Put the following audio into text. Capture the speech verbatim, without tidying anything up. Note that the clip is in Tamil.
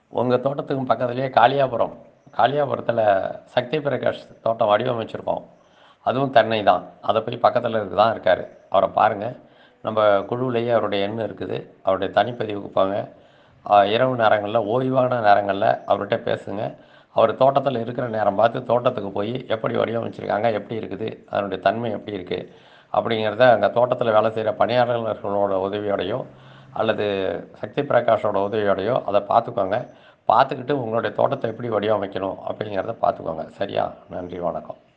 உங்கள் தோட்டத்துக்கும் பக்கத்துலேயே காளியாபுரம் காளியாபுரத்தில் சக்தி பிரகாஷ் தோட்டம் வடிவமைச்சிருக்கோம். அதுவும் தென்னை தான். அதை போய் பக்கத்தில் தான் இருக்கார், அவரை பாருங்கள். நம்ம குழுவிலேயே அவருடைய எண் இருக்குது. அவருடைய தனிப்பதிவுக்கு போங்க. இரவு நேரங்களில், ஓய்வான நேரங்களில் அவர்கிட்ட பேசுங்க. அவர் தோட்டத்தில் இருக்கிற நேரம் பார்த்து தோட்டத்துக்கு போய் எப்படி வடிவமைச்சிருக்காங்க, எப்படி இருக்குது, அதனுடைய தன்மை எப்படி இருக்குது அப்படிங்கிறத அங்கே தோட்டத்தில் வேலை செய்கிற பணியாளர்களோட உதவியோடையோ அல்லது சக்தி பிரகாஷோட உதவியோடையோ அதை பார்த்துக்கோங்க. பார்த்துக்கிட்டு உங்களுடைய தோட்டத்தை எப்படி வடிவமைக்கணும் அப்படிங்கிறத பார்த்துக்கோங்க. சரியா? நன்றி, வணக்கம்.